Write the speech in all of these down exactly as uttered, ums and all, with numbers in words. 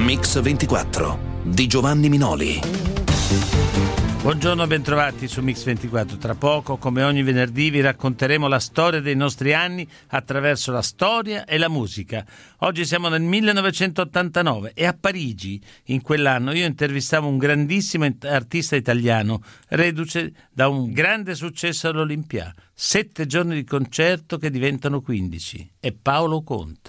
Mix ventiquattro di Giovanni Minoli. Buongiorno, bentrovati su Mix ventiquattro. Tra poco, come ogni venerdì, vi racconteremo la storia dei nostri anni attraverso la storia e la musica. Oggi siamo nel millenovecentottantanove e a Parigi, in quell'anno, io intervistavo un grandissimo artista italiano, reduce da un grande successo all'Olympia. Sette giorni di concerto che diventano quindici. È Paolo Conte.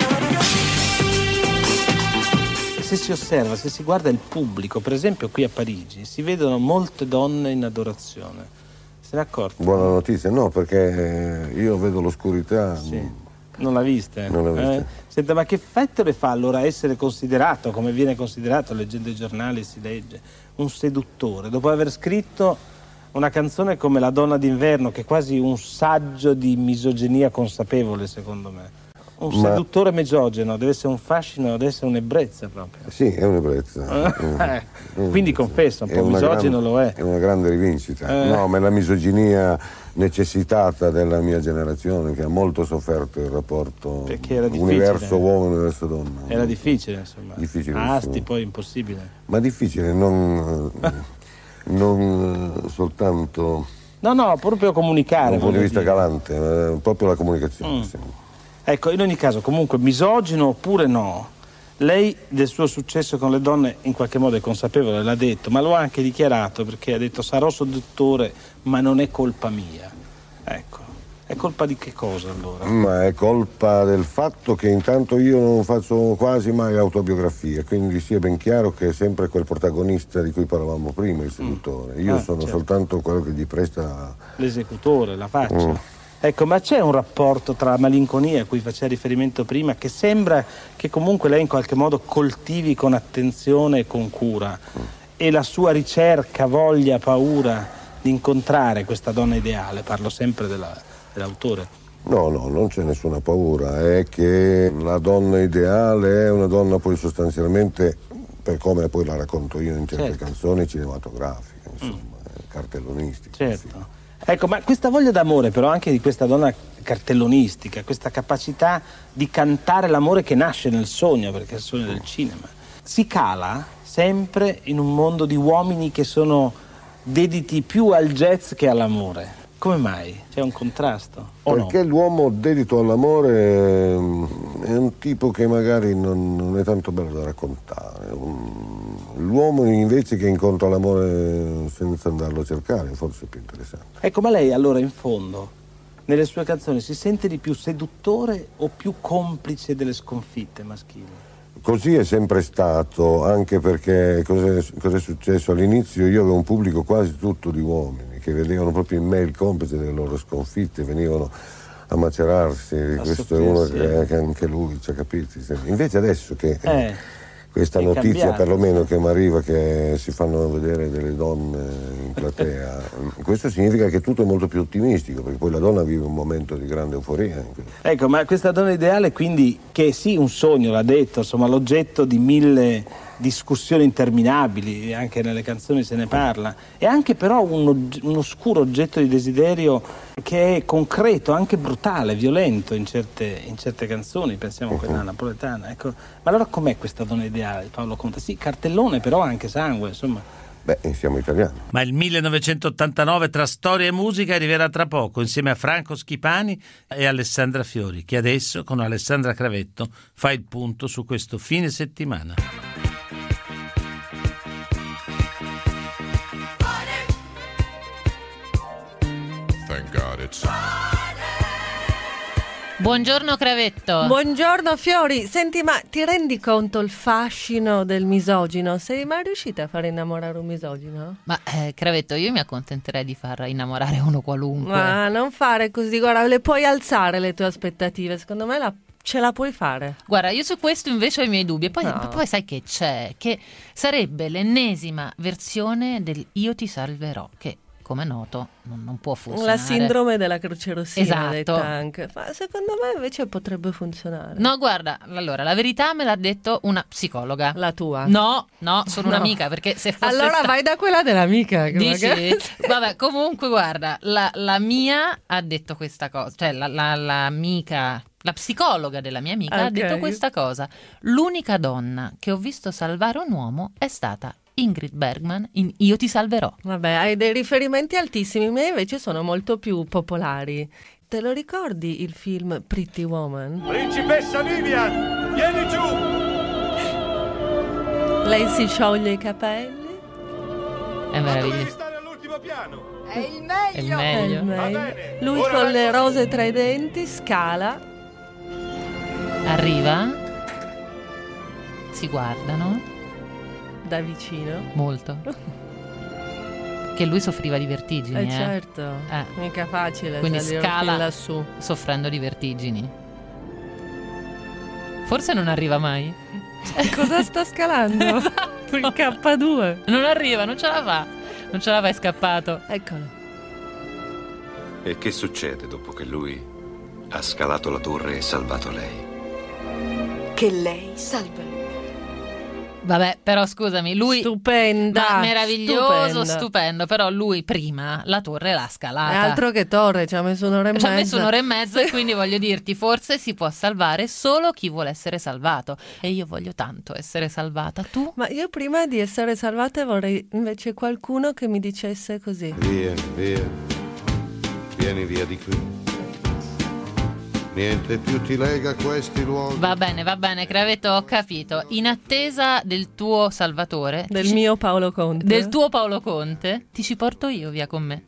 Se si osserva, se si guarda il pubblico, per esempio qui a Parigi, si vedono molte donne in adorazione. Se ne è accorto? Buona notizia, no, perché io vedo l'oscurità. Sì. Non l'ha vista? Non l'ha vista. Eh? Senta, ma che effetto le fa allora essere considerato, come viene considerato, leggendo i giornali si legge, un seduttore, dopo aver scritto una canzone come La donna d'inverno, che è quasi un saggio di misoginia consapevole, secondo me. Un seduttore Ma... misogeno, deve essere un fascino, deve essere un'ebbrezza proprio. Sì, è un'ebbrezza. eh, quindi confesso, un po' misogino gran... lo è. È una grande rivincita. Eh. No, ma è la misoginia necessitata della mia generazione che ha molto sofferto il rapporto universo uomo e universo donna. Era difficile, insomma. Difficile. Asti, poi impossibile. Ma difficile, non, non soltanto... No, no, proprio comunicare. Da un punto di vista dire. galante, proprio la comunicazione. Mm. Sì. Ecco, in ogni caso, comunque, misogino oppure no, lei del suo successo con le donne in qualche modo è consapevole, l'ha detto, ma lo ha anche dichiarato, perché ha detto sarò seduttore, ma non è colpa mia. Ecco, è colpa di che cosa allora? Ma è colpa del fatto che intanto io non faccio quasi mai autobiografie, quindi sia ben chiaro che è sempre quel protagonista di cui parlavamo prima, il seduttore. Io ah, sono certo. soltanto quello che gli presta... L'esecutore, la faccia. Mm. Ecco, ma c'è un rapporto tra malinconia a cui faceva riferimento prima, che sembra che comunque lei in qualche modo coltivi con attenzione e con cura, mm. e la sua ricerca, voglia, paura di incontrare questa donna ideale, parlo sempre della, dell'autore. No, no, non c'è nessuna paura, è che la donna ideale è una donna poi sostanzialmente, per come poi la racconto io in certe certo. canzoni cinematografiche, insomma, mm. cartellonistiche. Certo. Sì. Ecco, ma questa voglia d'amore però anche di questa donna cartellonistica, questa capacità di cantare l'amore che nasce nel sogno, perché è il sogno del cinema, si cala sempre in un mondo di uomini che sono dediti più al jazz che all'amore. Come mai? C'è un contrasto? O Perché no? l'uomo dedito all'amore è un tipo che magari non, non è tanto bello da raccontare. L'uomo invece che incontra l'amore senza andarlo a cercare forse è più interessante. Ecco, ma lei allora in fondo nelle sue canzoni si sente di più seduttore o più complice delle sconfitte maschili? Così è sempre stato, anche perché cos'è, cos'è successo all'inizio? Io avevo un pubblico quasi tutto di uomini che vedevano proprio in me il complice delle loro sconfitte, venivano a macerarsi. A questo è uno che, che anche lui ci ha capito. Invece adesso che eh, questa è notizia cambiato, perlomeno sì. che mi arriva che si fanno vedere delle donne in platea, questo significa che tutto è molto più ottimistico, perché poi la donna vive un momento di grande euforia. Ecco, ma questa donna ideale quindi, che sì, un sogno, l'ha detto, insomma, l'oggetto di mille discussioni interminabili, anche nelle canzoni se ne parla, è anche però un, un oscuro oggetto di desiderio che è concreto, anche brutale, violento in certe, in certe canzoni, pensiamo a quella uh-huh. napoletana. Ecco, ma allora com'è questa donna ideale, Paolo Conte? Sì, cartellone, però anche sangue, insomma. Beh, siamo italiani. Ma il millenovecentottantanove tra storia e musica arriverà tra poco, insieme a Franco Schipani e Alessandra Fiori, che adesso con Alessandra Cravetto fa il punto su questo fine settimana. Buongiorno Cravetto. Buongiorno Fiori. Senti, ma ti rendi conto il fascino del misogino? Sei mai riuscita a far innamorare un misogino? Ma eh, Cravetto, io mi accontenterei di far innamorare uno qualunque. Ma non fare così, guarda, le puoi alzare le tue aspettative, secondo me la ce la puoi fare. Guarda, io su questo invece ho i miei dubbi. E poi, no. poi sai che c'è? Che sarebbe l'ennesima versione del Io ti salverò, che come è noto non, non può funzionare. La sindrome della croce rossina, esatto. detta anche. Ma secondo me invece potrebbe funzionare. No, guarda, allora la verità me l'ha detto una psicologa. La tua? No, no, sono no. un'amica, perché se fosse allora sta... vai da quella dell'amica. Dici? Magari... Vabbè, comunque guarda, la, la mia ha detto questa cosa, cioè la, la, l'amica La psicologa della mia amica Okay. ha detto questa cosa. L'unica donna che ho visto salvare un uomo è stata Ingrid Bergman in Io ti salverò. Vabbè, hai dei riferimenti altissimi, i miei invece sono molto più popolari. Te lo ricordi il film Pretty Woman? Principessa Vivian, vieni giù! Lei si scioglie i capelli. È meraviglioso. stare all'ultimo piano. È il È il meglio. È il meglio. meglio. bene. Lui Ora con le vengo- rose tra i denti scala. Arriva, si guardano Da vicino. molto. Che lui soffriva di vertigini, Eh eh, certo, Eh. mica facile Quindi salire scala. fin lassù. soffrendo di vertigini. Forse non arriva mai. Cosa sta scalando? Il K due. Non arriva, non ce la fa. Non ce la fa, è scappato. Eccolo. E che succede dopo che lui ha scalato la torre e salvato lei? Che lei salva lui. Vabbè, però scusami, lui Stupenda. ma meraviglioso, stupenda. stupendo, però lui prima la torre l'ha scalata. È altro che torre, ci ha messo un'ora e Ci ha mezza. messo un'ora e mezza e quindi voglio dirti, forse si può salvare solo chi vuole essere salvato. E io voglio tanto essere salvata. Tu? Ma io prima di essere salvata vorrei invece qualcuno che mi dicesse così. Via, via, vieni via di qui. Niente più ti lega a questi luoghi. Va bene, va bene, Cravetto, ho capito. In attesa del tuo salvatore, Del ti ci- mio Paolo Conte. del tuo Paolo Conte, ti ci porto io via con me.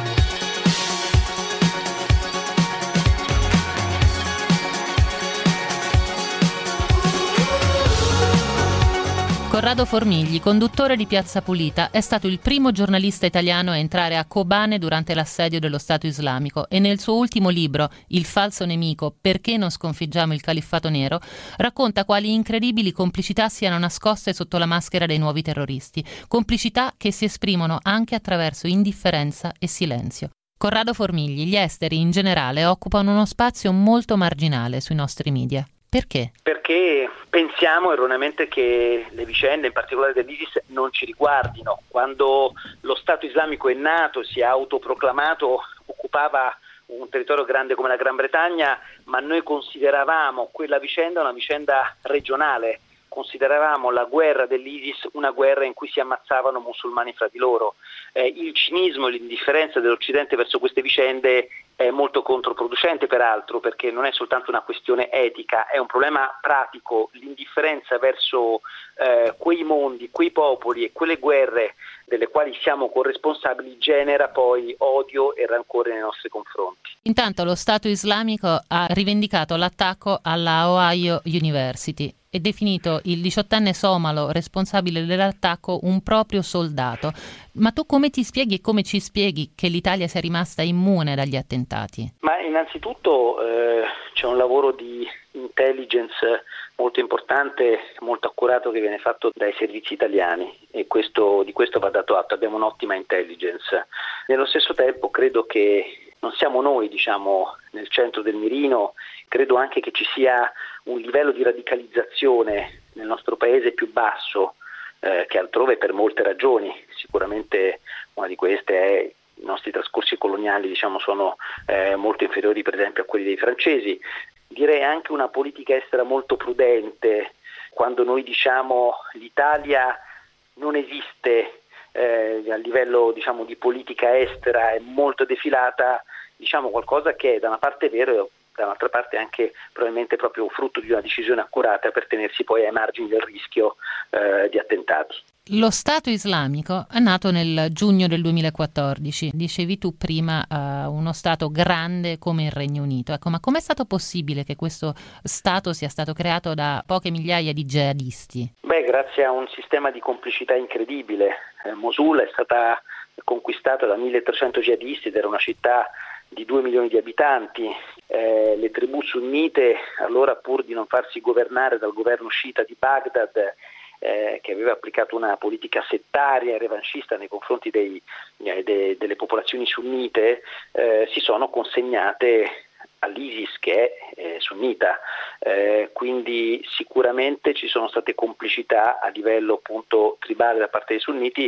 Corrado Formigli, conduttore di Piazza Pulita, è stato il primo giornalista italiano a entrare a Kobane durante l'assedio dello Stato islamico e nel suo ultimo libro, Il falso nemico, perché non sconfiggiamo il califfato nero, racconta quali incredibili complicità siano nascoste sotto la maschera dei nuovi terroristi, complicità che si esprimono anche attraverso indifferenza e silenzio. Corrado Formigli, gli esteri in generale occupano uno spazio molto marginale sui nostri media. Perché? Perché pensiamo erroneamente che le vicende, in particolare dell'ISIS, non ci riguardino. Quando lo Stato islamico è nato, si è autoproclamato, occupava un territorio grande come la Gran Bretagna, ma noi consideravamo quella vicenda una vicenda regionale. Consideravamo la guerra dell'ISIS una guerra in cui si ammazzavano musulmani fra di loro. Eh, il cinismo e l'indifferenza dell'Occidente verso queste vicende è molto controproducente, peraltro, perché non è soltanto una questione etica, è un problema pratico. L'indifferenza verso eh, quei mondi, quei popoli e quelle guerre delle quali siamo corresponsabili genera poi odio e rancore nei nostri confronti. Intanto lo Stato islamico ha rivendicato l'attacco alla Ohio University e definito il diciottenne somalo responsabile dell'attacco un proprio soldato. Ma tu come ti spieghi e come ci spieghi che l'Italia sia rimasta immune dagli attentati? Ma innanzitutto eh, c'è un lavoro di intelligence molto importante, molto accurato che viene fatto dai servizi italiani e questo, di questo va dato atto, abbiamo un'ottima intelligence. Nello stesso tempo credo che non siamo noi, diciamo, nel centro del mirino, credo anche che ci sia un livello di radicalizzazione nel nostro paese più basso eh, che altrove per molte ragioni. Sicuramente una di queste è i nostri trascorsi coloniali, diciamo, sono eh, molto inferiori per esempio a quelli dei francesi. Direi anche una politica estera molto prudente. Quando noi diciamo l'Italia non esiste eh, a livello, diciamo, di politica estera, è molto defilata, diciamo qualcosa che da una parte è vero, dall'altra parte anche probabilmente proprio frutto di una decisione accurata per tenersi poi ai margini del rischio eh, di attentati. Lo Stato islamico è nato nel giugno del duemilaquattordici, dicevi tu prima uh, uno Stato grande come il Regno Unito. Ecco, ma com'è stato possibile che questo Stato sia stato creato da poche migliaia di jihadisti? Beh, grazie a un sistema di complicità incredibile. Eh, Mosul è stata conquistata da milletrecento jihadisti ed era una città di due milioni di abitanti. Eh, le tribù sunnite, allora pur di non farsi governare dal governo sciita di Baghdad, eh, che aveva applicato una politica settaria e revanchista nei confronti dei, eh, de, delle popolazioni sunnite, eh, si sono consegnate all'ISIS, che è eh, sunnita, eh, quindi sicuramente ci sono state complicità a livello appunto tribale da parte dei sunniti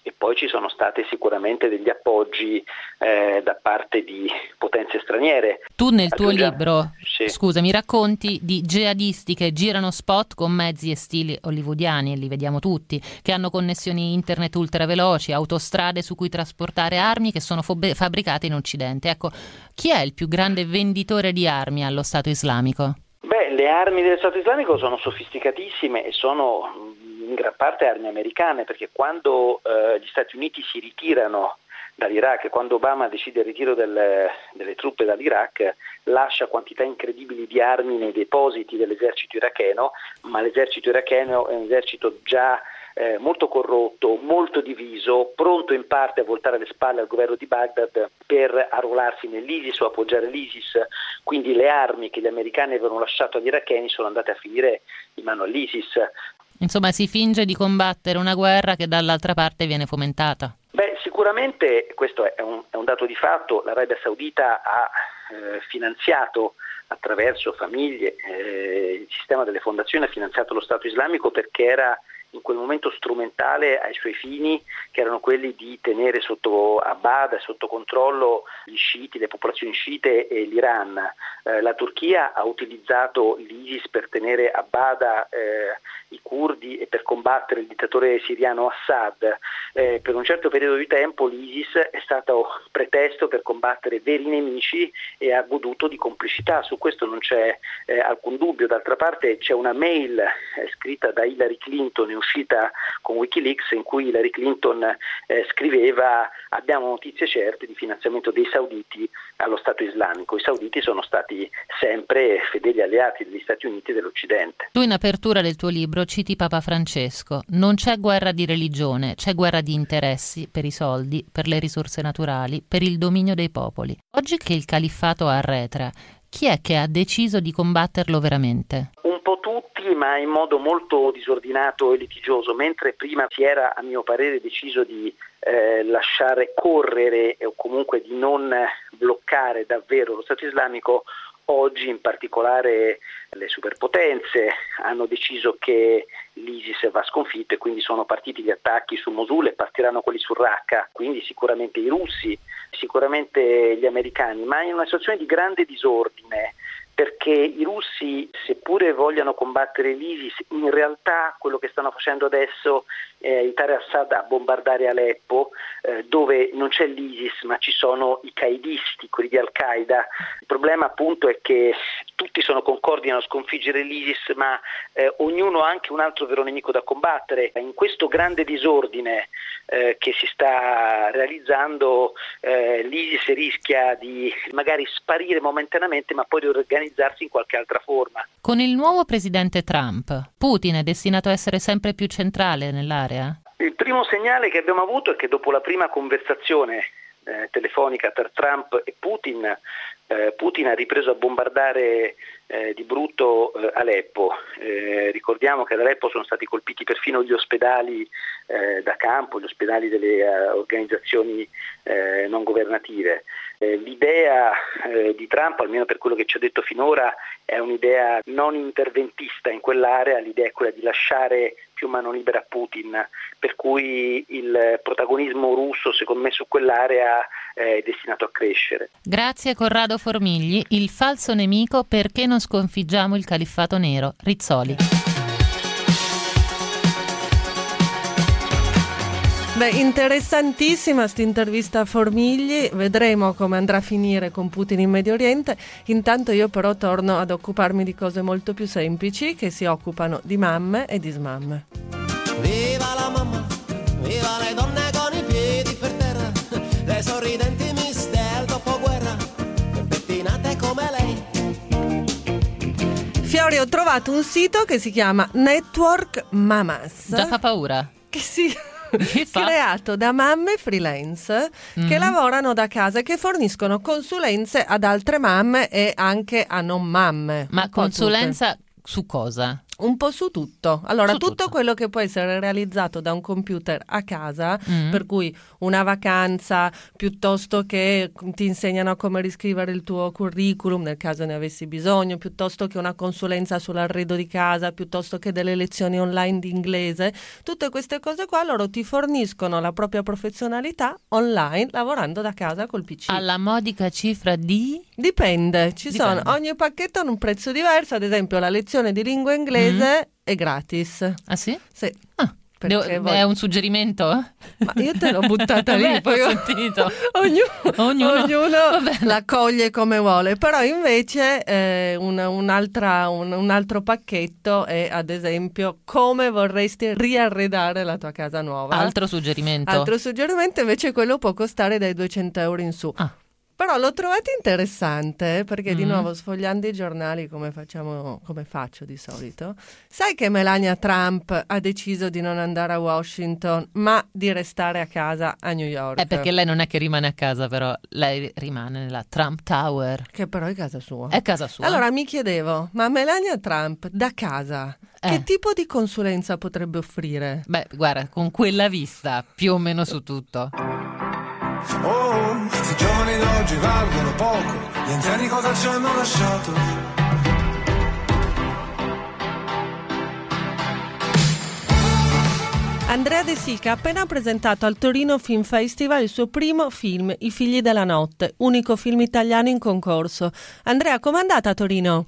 e poi ci sono state sicuramente degli appoggi eh, da parte di potenze straniere. Tu nel tuo Aggiungiamo... libro, sì. scusami, racconti di jihadisti che girano spot con mezzi e stili hollywoodiani, e li vediamo tutti, che hanno connessioni internet ultraveloci, autostrade su cui trasportare armi che sono fob- fabbricate in Occidente. Ecco, chi è il più grande venditore di armi allo Stato Islamico? Beh, le armi dello Stato Islamico sono sofisticatissime e sono in gran parte armi americane, perché quando eh, gli Stati Uniti si ritirano dall'Iraq, quando Obama decide il ritiro del, delle truppe dall'Iraq, lascia quantità incredibili di armi nei depositi dell'esercito iracheno, ma l'esercito iracheno è un esercito già eh, molto corrotto, molto diviso, pronto in parte a voltare le spalle al governo di Baghdad per arruolarsi nell'ISIS o appoggiare l'ISIS. Quindi le armi che gli americani avevano lasciato agli iracheni sono andate a finire in mano all'ISIS. Insomma, si finge di combattere una guerra che dall'altra parte viene fomentata. Beh, sicuramente questo è un, è un dato di fatto. L'Arabia Saudita ha eh, finanziato attraverso famiglie, eh, il sistema delle fondazioni ha finanziato lo Stato Islamico perché era in quel momento strumentale ai suoi fini, che erano quelli di tenere sotto Abbada e sotto controllo gli sciiti, le popolazioni sciite e l'Iran. Eh, la Turchia ha utilizzato l'ISIS per tenere Abbada eh, i curdi e per combattere il dittatore siriano Assad. Eh, per un certo periodo di tempo l'ISIS è stato pretesto per combattere veri nemici e ha goduto di complicità, su questo non c'è eh, alcun dubbio. D'altra parte c'è una mail eh, scritta da Hillary Clinton, uscita con Wikileaks, in cui Hillary Clinton eh, scriveva: abbiamo notizie certe di finanziamento dei sauditi allo Stato Islamico. I sauditi sono stati sempre fedeli alleati degli Stati Uniti e dell'Occidente. Tu in apertura del tuo libro citi Papa Francesco: non c'è guerra di religione, c'è guerra di interessi, per i soldi, per le risorse naturali, per il dominio dei popoli. Oggi che il califfato arretra, chi è che ha deciso di combatterlo veramente? Un po' tutti, ma in modo molto disordinato e litigioso. Mentre prima si era, a mio parere, deciso di eh, lasciare correre o comunque di non bloccare davvero lo Stato Islamico, oggi in particolare le superpotenze hanno deciso che l'ISIS va sconfitto e quindi sono partiti gli attacchi su Mosul e partiranno quelli su Raqqa, quindi sicuramente i russi, sicuramente gli americani, ma in una situazione di grande disordine, perché i russi, seppure vogliano combattere l'ISIS, in realtà quello che stanno facendo adesso è aiutare Assad a bombardare Aleppo, eh, dove non c'è l'ISIS ma ci sono i qaidisti, quelli di Al-Qaeda. Il problema appunto è che tutti sono concordi a sconfiggere l'ISIS, ma eh, ognuno ha anche un altro vero nemico da combattere. In questo grande disordine eh, che si sta realizzando, eh, l'ISIS rischia di magari sparire momentaneamente, ma poi riorganizzarsi in qualche altra forma. Con il nuovo presidente Trump, Putin è destinato a essere sempre più centrale nell'area? Il primo segnale che abbiamo avuto è che dopo la prima conversazione eh, telefonica tra Trump e Putin, eh, Putin ha ripreso a bombardare eh, di brutto eh, Aleppo. Eh, ricordiamo che ad Aleppo sono stati colpiti perfino gli ospedali eh, da campo, gli ospedali delle uh, organizzazioni eh, non governative. Eh, l'idea eh, di Trump, almeno per quello che ci ha detto finora, è un'idea non interventista in quell'area. L'idea è quella di lasciare più mano libera a Putin, per cui il protagonismo russo secondo me su quell'area è destinato a crescere. Grazie Corrado Formigli. Il falso nemico, perché non sconfiggiamo il califfato nero. Rizzoli. Beh, interessantissima sta intervista a Formigli, vedremo come andrà a finire con Putin in Medio Oriente. Intanto io però torno ad occuparmi di cose molto più semplici, che si occupano di mamme e di smamme. Viva la mamma, viva le donne con i piedi per terra, le sorridenti miss del dopoguerra, pettinate come lei. Fiori, ho trovato un sito che si chiama Network Mamas. Già fa paura. Che si... creato da mamme freelance mm-hmm. che lavorano da casa e che forniscono consulenze ad altre mamme e anche a non mamme. Ma consulenza tutte. Su cosa? Un po' su tutto. Allora, Su tutto, tutto. quello che può essere realizzato da un computer a casa, Mm. per cui una vacanza, piuttosto che ti insegnano come riscrivere il tuo curriculum nel caso ne avessi bisogno, piuttosto che una consulenza sull'arredo di casa, piuttosto che delle lezioni online di inglese, tutte queste cose qua loro ti forniscono la propria professionalità online lavorando da casa col P C. Alla modica cifra di... Dipende, ci Dipende. sono, ogni pacchetto ha un prezzo diverso, ad esempio la lezione di lingua inglese è gratis. Ah sì? Sì. Ah, Perché devo- voi- è un suggerimento? Ma io te l'ho buttata lì, Beh, poi ho io- sentito. ognuno, Ognuno- ognuno Va bene. la coglie come vuole, però invece eh, un, un'altra, un, un altro pacchetto è ad esempio come vorresti riarredare la tua casa nuova. Altro suggerimento. Altro suggerimento invece quello può costare dai duecento euro in su. Ah. Però l'ho trovato interessante perché di Mm. nuovo sfogliando i giornali come facciamo, come faccio di solito, sai che Melania Trump ha deciso di non andare a Washington ma di restare a casa a New York. È perché lei non è che rimane a casa, però lei rimane nella Trump Tower. Che però è casa sua. È casa sua. Allora mi chiedevo, ma Melania Trump da casa Eh. che tipo di consulenza potrebbe offrire? Beh, guarda, con quella vista, più o meno su tutto. Oh, se i giovani d'oggi valgono poco, gli anziani cosa ci hanno lasciato? Andrea De Sica ha appena presentato al Torino Film Festival il suo primo film, I figli della notte, unico film italiano in concorso. Andrea, com'è andata a Torino?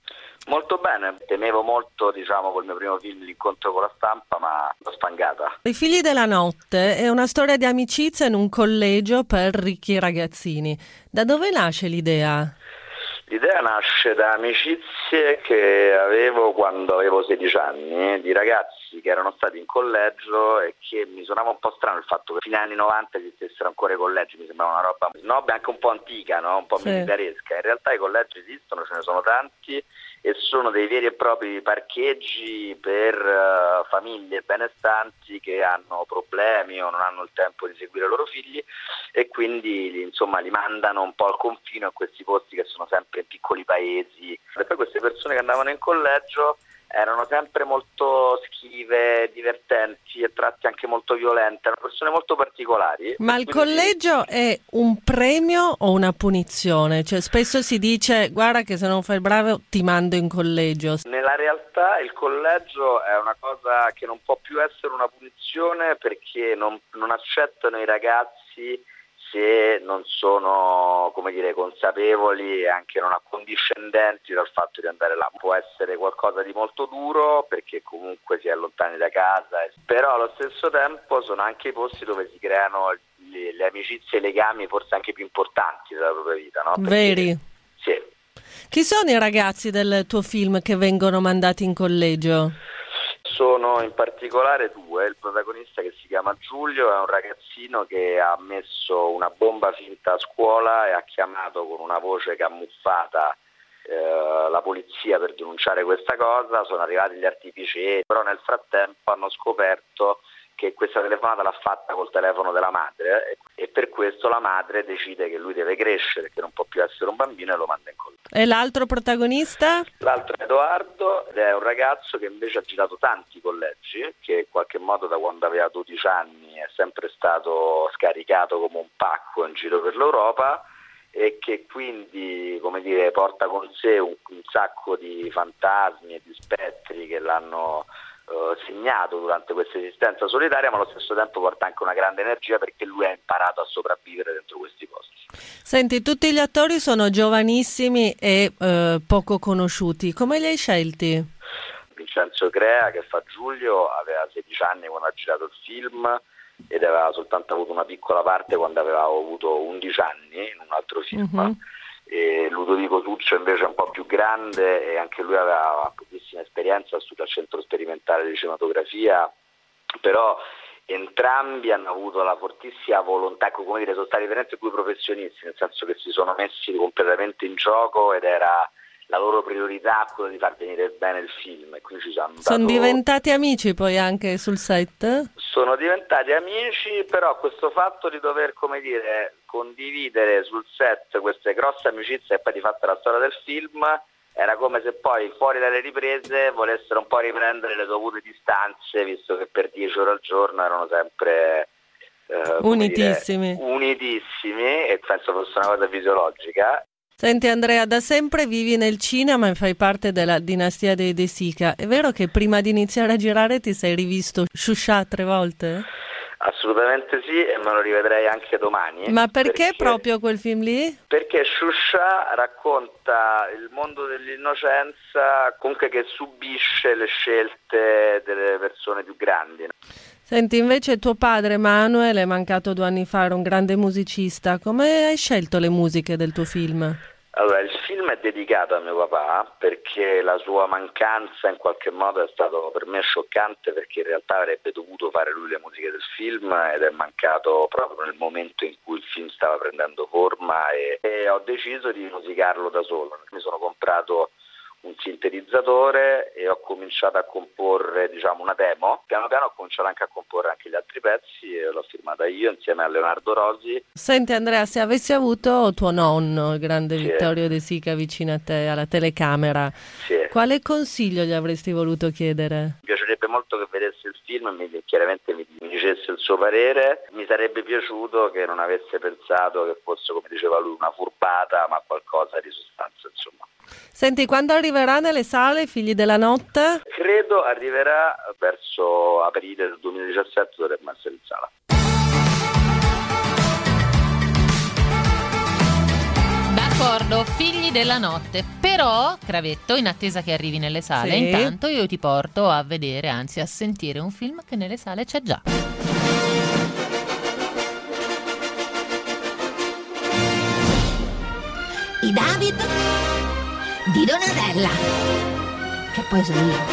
Molto bene, temevo molto, diciamo, col mio primo film l'incontro con la stampa, ma l'ho spangata. I figli della notte è una storia di amicizia in un collegio per ricchi ragazzini. Da dove nasce l'idea? L'idea nasce da amicizie che avevo quando avevo sedici anni, di ragazzi che erano stati in collegio e che mi suonava un po' strano il fatto che fino agli anni novanta esistessero ancora i collegi, mi sembrava una roba snob, anche un po' antica, no? Un po' Sì. militaresca. In realtà i collegi esistono, ce ne sono tanti e sono dei veri e propri parcheggi per uh, famiglie benestanti che hanno problemi o non hanno il tempo di seguire i loro figli e quindi li, insomma li mandano un po' al confine a questi posti che sono sempre in piccoli paesi. E poi queste persone che andavano in collegio erano sempre molto schive, divertenti e tratti anche molto violente, erano persone molto particolari. Ma il Quindi- collegio è un premio o una punizione? Cioè spesso si dice guarda che se non fai il bravo ti mando in collegio. Nella realtà il collegio è una cosa che non può più essere una punizione perché non, non accettano i ragazzi se non sono, come dire, consapevoli e anche non accondiscendenti dal fatto di andare là. Può essere qualcosa di molto duro perché comunque si è lontani da casa, però allo stesso tempo sono anche i posti dove si creano le, le amicizie e i legami forse anche più importanti della propria vita, no? Perché- Veri? Sì. Chi sono i ragazzi del tuo film che vengono mandati in collegio? Sono in particolare due, il protagonista che si chiama Giulio è un ragazzino che ha messo una bomba finta a scuola e ha chiamato con una voce camuffata eh, la polizia per denunciare questa cosa, sono arrivati gli artificieri, però nel frattempo hanno scoperto che questa telefonata l'ha fatta col telefono della madre e per questo la madre decide che lui deve crescere, che non può più essere un bambino e lo manda in collegio. E l'altro protagonista? L'altro è Edoardo ed è un ragazzo che invece ha girato tanti collegi, che in qualche modo da quando aveva dodici anni è sempre stato scaricato come un pacco in giro per l'Europa e che quindi, come dire, porta con sé un, un sacco di fantasmi e di spettri che l'hanno Uh, segnato durante questa esistenza solitaria, ma allo stesso tempo porta anche una grande energia perché lui ha imparato a sopravvivere dentro questi posti. Senti, tutti gli attori sono giovanissimi e eh, poco conosciuti. Come li hai scelti? Vincenzo Crea, che fa Giulio, aveva sedici anni quando ha girato il film ed aveva soltanto avuto una piccola parte quando aveva avuto undici anni in un altro film. Mm-hmm. E Ludovico Tuccio invece è un po' più grande e anche lui aveva pochissima esperienza, ha studiato al centro sperimentale di cinematografia, però entrambi hanno avuto la fortissima volontà, come dire, sono stati veramente due professionisti, nel senso che si sono messi completamente in gioco ed era la loro priorità quello di far venire bene il film e quindi ci sono Sono dato... diventati amici poi anche sul set? Sono diventati amici, però questo fatto di dover, come dire, condividere sul set queste grosse amicizie e poi di fatto la storia del film era come se poi fuori dalle riprese volessero un po' riprendere le dovute distanze, visto che per dieci ore al giorno erano sempre eh, unitissimi. Dire, unitissimi, e penso fosse una cosa fisiologica. Senti Andrea, da sempre vivi nel cinema e fai parte della dinastia dei De Sica. È vero che prima di iniziare a girare ti sei rivisto Shusha tre volte? Assolutamente sì, e me lo rivedrei anche domani. Ma perché, perché proprio quel film lì? Perché Shusha racconta il mondo dell'innocenza, comunque, che subisce le scelte delle persone più grandi. Senti, invece tuo padre Manuel è mancato due anni fa, era un grande musicista. Come hai scelto le musiche del tuo film? Allora, il film è dedicato a mio papà perché la sua mancanza in qualche modo è stato per me scioccante, perché in realtà avrebbe dovuto fare lui le musiche del film ed è mancato proprio nel momento in cui il film stava prendendo forma, e, e ho deciso di musicarlo da solo. Mi sono comprato un sintetizzatore e ho cominciato a comporre, diciamo, una demo. Piano piano ho cominciato anche a comporre anche gli altri pezzi e l'ho firmata io insieme a Leonardo Rosi. Senti Andrea, se avessi avuto tuo nonno, il grande sì. Vittorio De Sica, vicino a te alla telecamera, sì. quale consiglio gli avresti voluto chiedere? Mi piacerebbe molto che vedesse il film e mi, chiaramente mi, mi dicesse il suo parere. Mi sarebbe piaciuto che non avesse pensato che fosse, come diceva lui, una furbata, ma qualcosa di sostanza, insomma. Senti, quando arriverà nelle sale Figli della Notte? Credo arriverà verso aprile del duemiladiciassette, dovremmo essere in sala. D'accordo, Figli della Notte. Però, Cravetto, in attesa che arrivi nelle sale, sì. intanto io ti porto a vedere, anzi a sentire un film che nelle sale c'è già. I David di Donatella, che poi sono io.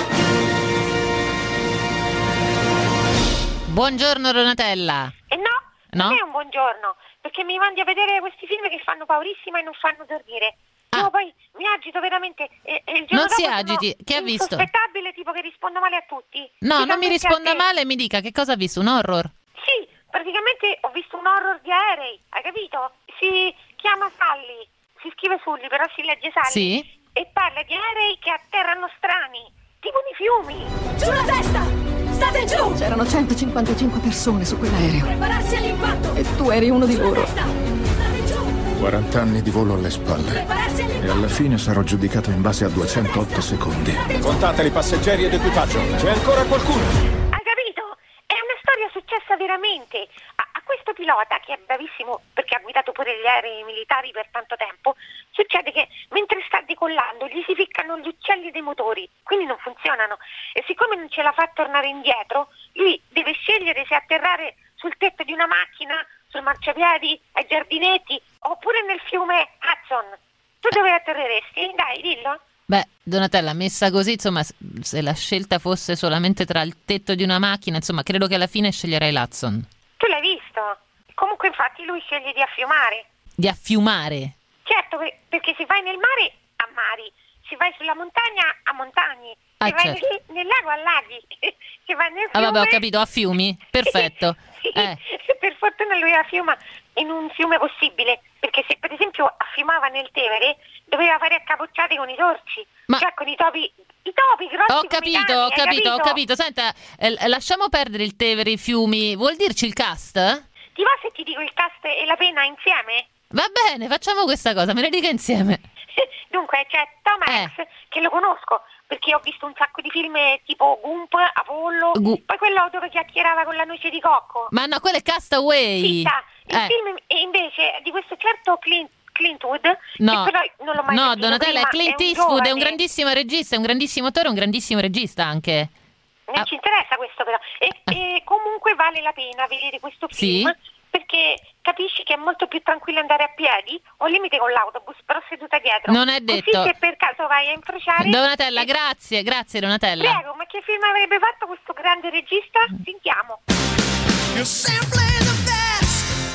Buongiorno Donatella. E eh no, no, non è un buongiorno, perché mi mandi a vedere questi film che fanno paurissima e non fanno dormire. Ah. Io poi mi agito veramente e, e il giorno non dopo si agiti, che ha visto? Insospettabile, tipo che rispondo male a tutti. No, non mi risponda male, mi dica che cosa ha visto, un horror? Sì, praticamente ho visto un horror di aerei, hai capito? Si chiama Sully, si scrive Sully, però si legge Sully. Sì. E parla di aerei che atterrano strani, tipo di fiumi. Giù la testa! State giù! C'erano centocinquantacinque persone su quell'aereo. Prepararsi all'impatto! E tu eri uno di loro. State giù! quaranta anni di volo alle spalle. E alla fine sarò giudicato in base a duecentootto secondi. Contateli passeggeri ed equipaggio. C'è ancora qualcuno? Hai capito? È una storia successa veramente. A, a questo pilota, che è bravissimo perché ha guidato pure gli aerei militari per tanto tempo, succede che mentre sta decollando gli si ficcano gli uccelli dei motori, quindi non funzionano. E siccome non ce la fa tornare indietro, lui deve scegliere se atterrare sul tetto di una macchina, sul marciapiedi, ai giardinetti, oppure nel fiume Hudson. Tu dove atterreresti? Dai, dillo. Beh, Donatella, messa così, insomma, se la scelta fosse solamente tra il tetto di una macchina, insomma, credo che alla fine sceglierei l'Hudson. Tu l'hai visto? Comunque, infatti, lui sceglie di affiumare. Di affiumare? Certo, perché se vai nel mare, a mari. Se vai sulla montagna, a montagne. Se ah, vai certo. nel, nel lago, a laghi. Se vai nel fiume... Ah, vabbè, ho capito, a fiumi. Perfetto. Sì, eh. Per fortuna lui affiuma in un fiume possibile, perché se per esempio affiumava nel Tevere doveva fare accapocciate con i sorci, Ma... cioè con i topi, i topi grossi. Ho capito, cani, ho capito, capito, ho capito. Senta, eh, lasciamo perdere il Tevere, i fiumi. Vuol dirci il cast? Ti va se ti dico il cast e la penna insieme? Va bene, facciamo questa cosa, me le dica insieme. Dunque c'è Tom Hanks, eh. che lo conosco perché ho visto un sacco di film tipo Gump, Apollo, Gu- poi quello dove chiacchierava con la noce di cocco. Ma no, quello è Castaway. Sì, sta. Il eh. film invece di questo certo Clint Clintwood, no, che però non l'ho mai no, sentito Donatella, prima, è Clint è Eastwood, giovane. è un grandissimo regista, è un grandissimo attore, è un grandissimo regista anche. Non ah. ci interessa questo però. E, eh. e comunque vale la pena vedere questo film. Sì? Perché capisci che è molto più tranquillo andare a piedi o al limite con l'autobus, però seduta dietro. Non è detto. Così se per caso vai a incrociare... Donatella, e... grazie, grazie Donatella. Prego, ma che film avrebbe fatto questo grande regista? Sentiamo. You're simply the best.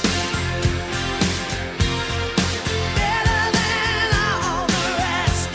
Better than all the rest.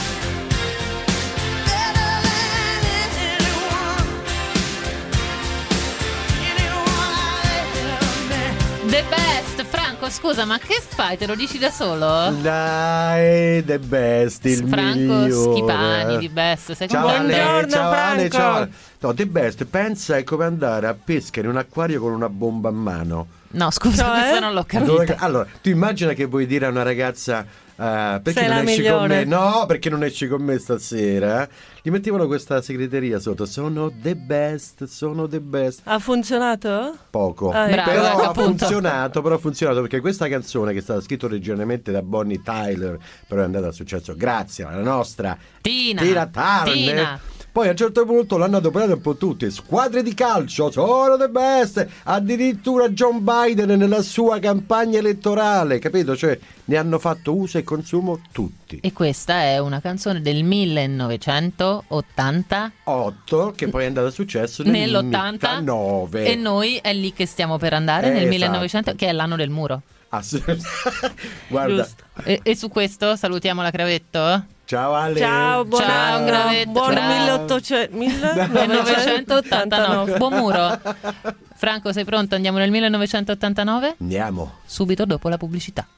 Better than anyone. Anyone I ever met. The best, Franco, Franco, scusa, ma che fai? Te lo dici da solo? Dai, The Best, il Franco migliore. Schipani di Best, sei Ciao Ale, Buongiorno, ciao Ale, Franco. ciao Ale. No, The Best, pensa è come andare a pesca in un acquario con una bomba a mano. No, scusa, Cioè? questa non l'ho capita. Allora, tu immagina che vuoi dire a una ragazza Uh, perché Sei non la esci migliore. con me? No, perché non esci con me stasera? Gli mettevano questa segreteria sotto. Sono the best, sono the best. Ha funzionato? Poco. Ah, Bravo, però ecco, ha appunto. funzionato, però ha funzionato perché questa canzone, che è stata scritta originariamente da Bonnie Tyler, però è andata a successo grazie alla nostra Tina, Tina Turner. Tina. Poi a un certo punto l'hanno adoperato un po' tutti. Squadre di calcio sono the best. Addirittura John Biden nella sua campagna elettorale, capito? Cioè ne hanno fatto uso e consumo tutti. E questa è una canzone del millenovecentottanta otto, che poi è andata a successo nel nell'ottantanove. E noi è lì che stiamo per andare, Eh, nel esatto. millenovecento, che è l'anno del muro. Assolutamente. Guarda. E, e su questo salutiamo la Cravetto. Ciao Ale. Ciao, buona, Ciao, Gravetto. buon Bravo. milleottocento millenovecentottantanove. Buon muro. Franco, sei pronto? Andiamo nel millenovecentottantanove? Andiamo. Subito dopo la pubblicità.